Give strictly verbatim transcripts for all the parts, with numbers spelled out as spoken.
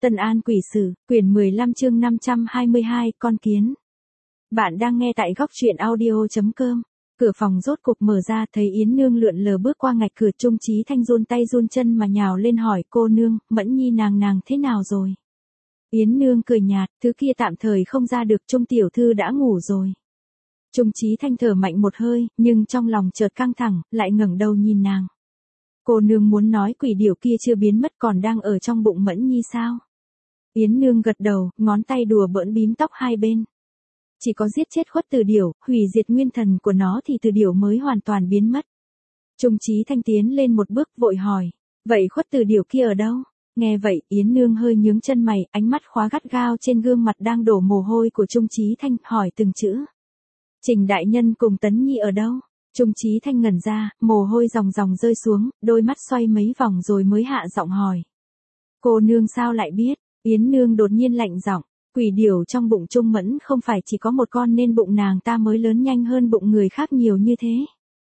Tân An Quỷ Sử, quyển mười lăm chương năm trăm hai mươi hai, con kiến. Bạn đang nghe tại góc truyện audio chấm com. Cửa phòng rốt cục mở ra, thấy Yến Nương lượn lờ bước qua ngạch cửa. Trung Chí Thanh run tay run chân mà nhào lên hỏi: cô nương, Mẫn Nhi nàng nàng thế nào rồi? Yến Nương cười nhạt: thứ kia tạm thời không ra được, Trung tiểu thư đã ngủ rồi. Trung Chí Thanh thở mạnh một hơi, nhưng trong lòng chợt căng thẳng, lại ngẩng đầu nhìn nàng. Cô nương muốn nói quỷ điểu kia chưa biến mất, còn đang ở trong bụng Mẫn Nhi sao? Yến Nương gật đầu, ngón tay đùa bỡn bím tóc hai bên. Chỉ có giết chết Khuất Từ Điểu, hủy diệt nguyên thần của nó thì Từ Điểu mới hoàn toàn biến mất. Trung Chí Thanh tiến lên một bước vội hỏi: vậy Khuất Từ Điểu kia ở đâu? Nghe vậy, Yến Nương hơi nhướng chân mày, ánh mắt khóa gắt gao trên gương mặt đang đổ mồ hôi của Trung Chí Thanh, hỏi từng chữ. Trình đại nhân cùng Tấn Nhi ở đâu? Trung Chí Thanh ngẩn ra, mồ hôi ròng ròng rơi xuống, đôi mắt xoay mấy vòng rồi mới hạ giọng hỏi. Cô nương sao lại biết? Yến Nương đột nhiên lạnh giọng. Quỷ điểu trong bụng Trung Mẫn không phải chỉ có một con nên bụng nàng ta mới lớn nhanh hơn bụng người khác nhiều như thế.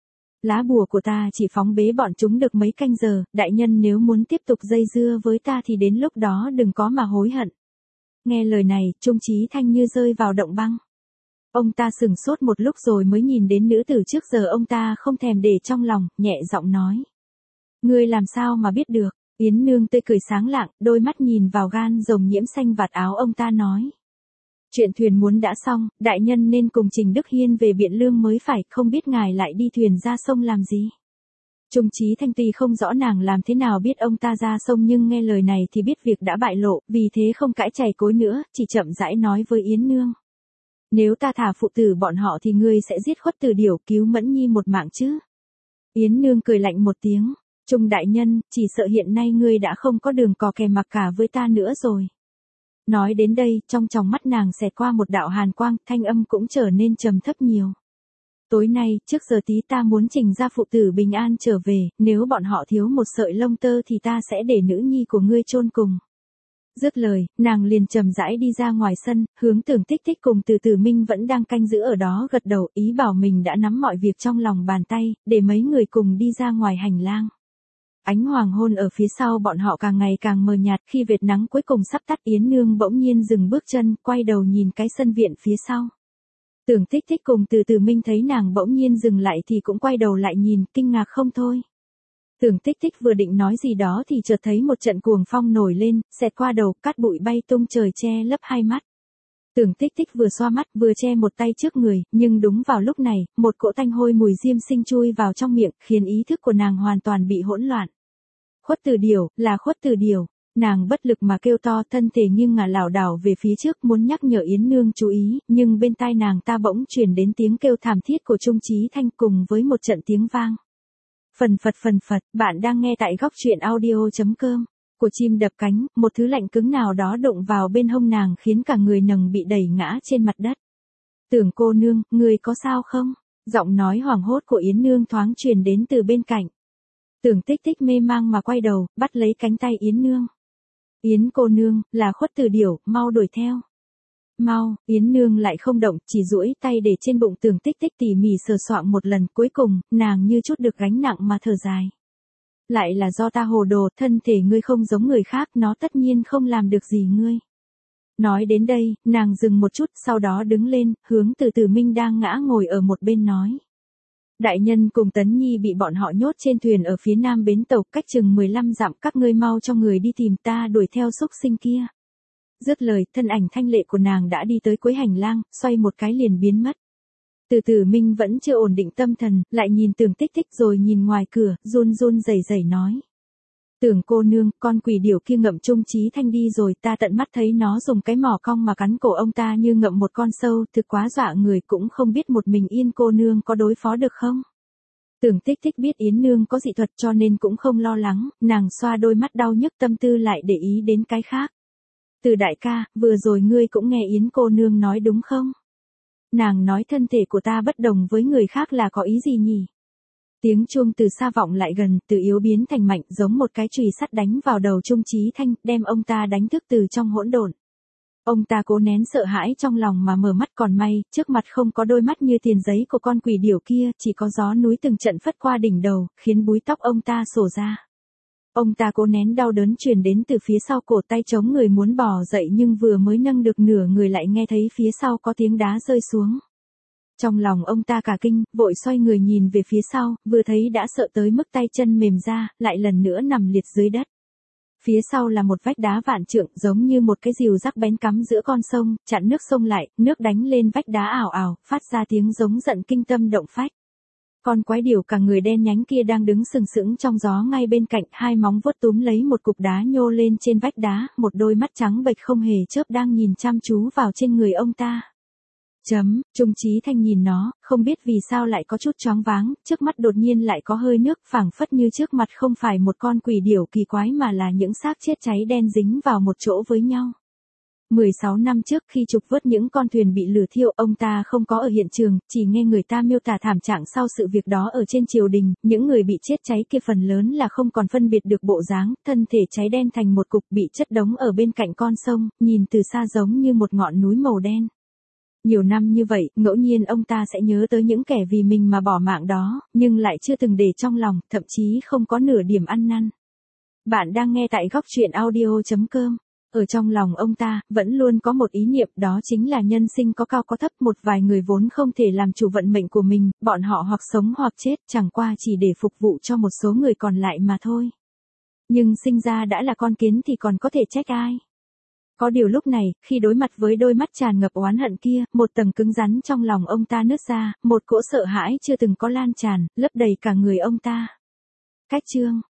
Lá bùa của ta chỉ phóng bế bọn chúng được mấy canh giờ, đại nhân nếu muốn tiếp tục dây dưa với ta thì đến lúc đó đừng có mà hối hận. Nghe lời này, Trung Chí Thanh như rơi vào động băng. Ông ta sửng sốt một lúc rồi mới nhìn đến nữ tử trước giờ ông ta không thèm để trong lòng, nhẹ giọng nói. Ngươi làm sao mà biết được? Yến Nương tươi cười sáng lạng, đôi mắt nhìn vào gan rồng nhiễm xanh vạt áo ông ta nói. Chuyện thuyền muốn đã xong, đại nhân nên cùng Trình Đức Hiên về Biện Lương mới phải, không biết ngài lại đi thuyền ra sông làm gì? Trung Chí Thanh tuy không rõ nàng làm thế nào biết ông ta ra sông, nhưng nghe lời này thì biết việc đã bại lộ, vì thế không cãi chày cối nữa, chỉ chậm rãi nói với Yến Nương. Nếu ta thả phụ tử bọn họ thì ngươi sẽ giết Khuất Từ Điểu, cứu Mẫn Nhi một mạng chứ? Yến Nương cười lạnh một tiếng. Trung đại nhân, chỉ sợ hiện nay ngươi đã không có đường cò kè mặc cả với ta nữa rồi. Nói đến đây, trong tròng mắt nàng xẹt qua một đạo hàn quang, thanh âm cũng trở nên trầm thấp nhiều. Tối nay, trước giờ tí ta muốn Trình gia phụ tử bình an trở về, nếu bọn họ thiếu một sợi lông tơ thì ta sẽ để nữ nhi của ngươi chôn cùng. Dứt lời, nàng liền chậm rãi đi ra ngoài sân, hướng Tưởng Tích Tích cùng Từ Từ Minh vẫn đang canh giữ ở đó gật đầu, ý bảo mình đã nắm mọi việc trong lòng bàn tay, để mấy người cùng đi ra ngoài hành lang. Ánh hoàng hôn ở phía sau bọn họ càng ngày càng mờ nhạt, khi vệt nắng cuối cùng sắp tắt, Yến Nương bỗng nhiên dừng bước chân, quay đầu nhìn cái sân viện phía sau. Tưởng Tích Tích cùng Từ Từ Minh thấy nàng bỗng nhiên dừng lại thì cũng quay đầu lại nhìn, kinh ngạc không thôi. Tưởng Tích Tích vừa định nói gì đó thì chợt thấy một trận cuồng phong nổi lên, xẹt qua đầu, cát bụi bay tung trời che lấp hai mắt. Tưởng Tích Tích vừa xoa mắt vừa che một tay trước người, nhưng đúng vào lúc này, một cỗ tanh hôi mùi diêm sinh chui vào trong miệng, khiến ý thức của nàng hoàn toàn bị hỗn loạn. Khuất Từ Điểu, là Khuất Từ Điểu. Nàng bất lực mà kêu to, thân thể nghiêng ngả lảo đảo về phía trước muốn nhắc nhở Yến Nương chú ý, nhưng bên tai nàng ta bỗng truyền đến tiếng kêu thảm thiết của Trung Chí Thanh cùng với một trận tiếng vang. Phần phật phần phật, bạn đang nghe tại góc truyện audio chấm com. Của chim đập cánh, một thứ lạnh cứng nào đó đụng vào bên hông nàng khiến cả người nàng bị đẩy ngã trên mặt đất. Tưởng cô nương, người có sao không? Giọng nói hoảng hốt của Yến Nương thoáng truyền đến từ bên cạnh. Tưởng Tích Tích mê mang mà quay đầu, bắt lấy cánh tay Yến Nương. Yến cô nương, là Khuất Từ Điểu, mau đuổi theo. Mau, Yến Nương lại không động, chỉ duỗi tay để trên bụng Tưởng Tích Tích tỉ mỉ sờ soạng một lần, cuối cùng, nàng như chút được gánh nặng mà thở dài. Lại là do ta hồ đồ, thân thể ngươi không giống người khác, nó tất nhiên không làm được gì ngươi. Nói đến đây, nàng dừng một chút, sau đó đứng lên, hướng Từ Từ Minh đang ngã ngồi ở một bên nói. Đại nhân cùng Tấn Nhi bị bọn họ nhốt trên thuyền ở phía nam bến tàu, cách chừng mười lăm dặm, các ngươi mau cho người đi tìm ta, đuổi theo xúc sinh kia. Dứt lời, thân ảnh thanh lệ của nàng đã đi tới cuối hành lang, xoay một cái liền biến mất. Từ Từ Minh vẫn chưa ổn định tâm thần, lại nhìn Tưởng Tích Tích rồi nhìn ngoài cửa, run run rẩy rẩy nói. Tưởng cô nương, con quỷ điểu kia ngậm Trung Chí Thanh đi rồi, ta tận mắt thấy nó dùng cái mỏ cong mà cắn cổ ông ta như ngậm một con sâu, thực quá dọa người, cũng không biết một mình Yên cô nương có đối phó được không? Tưởng Tích Tích biết Yến Nương có dị thuật cho nên cũng không lo lắng, nàng xoa đôi mắt đau nhức, tâm tư lại để ý đến cái khác. Từ đại ca, vừa rồi ngươi cũng nghe Yến cô nương nói đúng không? Nàng nói thân thể của ta bất đồng với người khác là có ý gì nhỉ? Tiếng chuông từ xa vọng lại gần, từ yếu biến thành mạnh, giống một cái chùy sắt đánh vào đầu Trung Chí Thanh, đem ông ta đánh thức từ trong hỗn độn. Ông ta cố nén sợ hãi trong lòng mà mở mắt, còn may, trước mặt không có đôi mắt như tiền giấy của con quỷ điểu kia, chỉ có gió núi từng trận phất qua đỉnh đầu, khiến búi tóc ông ta xổ ra. Ông ta cố nén đau đớn truyền đến từ phía sau cổ, tay chống người muốn bò dậy nhưng vừa mới nâng được nửa người lại nghe thấy phía sau có tiếng đá rơi xuống. Trong lòng ông ta cả kinh, vội xoay người nhìn về phía sau, vừa thấy đã sợ tới mức tay chân mềm ra, lại lần nữa nằm liệt dưới đất. Phía sau là một vách đá vạn trượng, giống như một cái rìu rắc bén cắm giữa con sông, chặn nước sông lại, nước đánh lên vách đá ảo ảo, phát ra tiếng giống giận kinh tâm động phách. Con quái điểu cả người đen nhánh kia đang đứng sừng sững trong gió ngay bên cạnh, hai móng vuốt túm lấy một cục đá nhô lên trên vách đá, một đôi mắt trắng bệch không hề chớp đang nhìn chăm chú vào trên người ông ta. Chấm, Trung Chí Thanh nhìn nó, không biết vì sao lại có chút choáng váng, trước mắt đột nhiên lại có hơi nước, phảng phất như trước mặt không phải một con quỷ điểu kỳ quái mà là những xác chết cháy đen dính vào một chỗ với nhau. mười sáu năm trước khi trục vớt những con thuyền bị lửa thiêu, ông ta không có ở hiện trường, chỉ nghe người ta miêu tả thảm trạng sau sự việc đó ở trên triều đình, những người bị chết cháy kia phần lớn là không còn phân biệt được bộ dáng, thân thể cháy đen thành một cục bị chất đống ở bên cạnh con sông, nhìn từ xa giống như một ngọn núi màu đen. Nhiều năm như vậy, ngẫu nhiên ông ta sẽ nhớ tới những kẻ vì mình mà bỏ mạng đó, nhưng lại chưa từng để trong lòng, thậm chí không có nửa điểm ăn năn. Bạn đang nghe tại góc truyện audio chấm com. Ở trong lòng ông ta, vẫn luôn có một ý niệm, đó chính là nhân sinh có cao có thấp, một vài người vốn không thể làm chủ vận mệnh của mình, bọn họ hoặc sống hoặc chết, chẳng qua chỉ để phục vụ cho một số người còn lại mà thôi. Nhưng sinh ra đã là con kiến thì còn có thể trách ai? Có điều lúc này, khi đối mặt với đôi mắt tràn ngập oán hận kia, một tầng cứng rắn trong lòng ông ta nứt ra, một cỗ sợ hãi chưa từng có lan tràn, lấp đầy cả người ông ta. Cách chương